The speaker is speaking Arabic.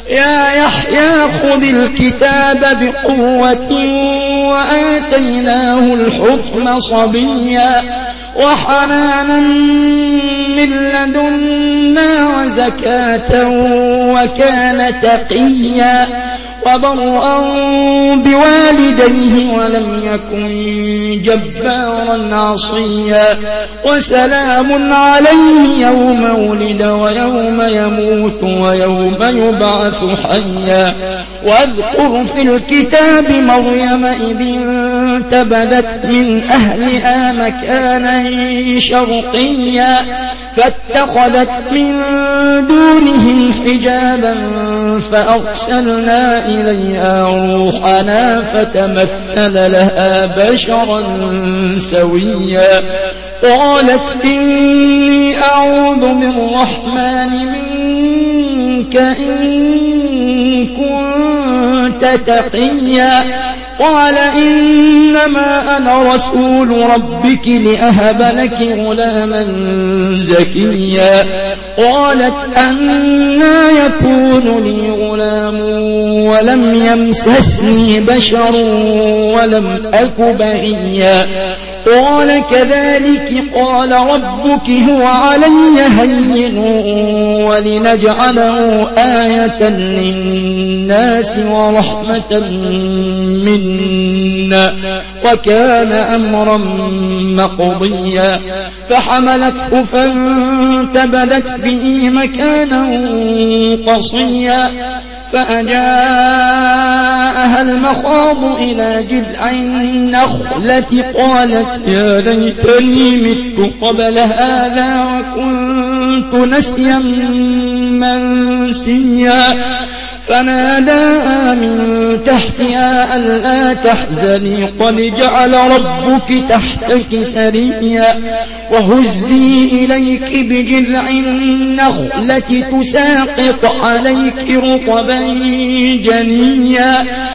يا يحيى خذ الكتاب بقوة وآتيناه الحكم صبيا وحنانا من لدنا وزكاة وكان تقيا وبرا بوالديه ولم يكن جبارا عصيا وسلام عليه يوم ولد ويوم يموت ويوم يبعث حيا واذكر في الكتاب مريم إذ انتبذت من أهلها مكانا شرقيا فاتخذت من دونهم حجابا فأرسلنا إليها روحنا فتمثل لها بشرا سويا قالت إني أعوذ بالرحمن منك إن كنت تقيا قال إنما أنا رسول ربك لأهب لك غلاما زكيا قالت أنى يكون لي غلام ولم يمسسني بشر ولم أك بغيا قال كذلك قال ربك هو علي هين ولنجعله آية للناس ورحمة منا وكان أمرا مقضيا فحملته فانتبذت به مكانا قصيا فأجاءها المخاض إلى جذع النخلة قالت يا ليتني مت قبل هذا وكنت نسيا منسيا فناداها من تحتها ألا تحزني قد جعل ربك تحتك سريا وهزي إليك بجذع النخلة تساقط عليك رطبا جنيا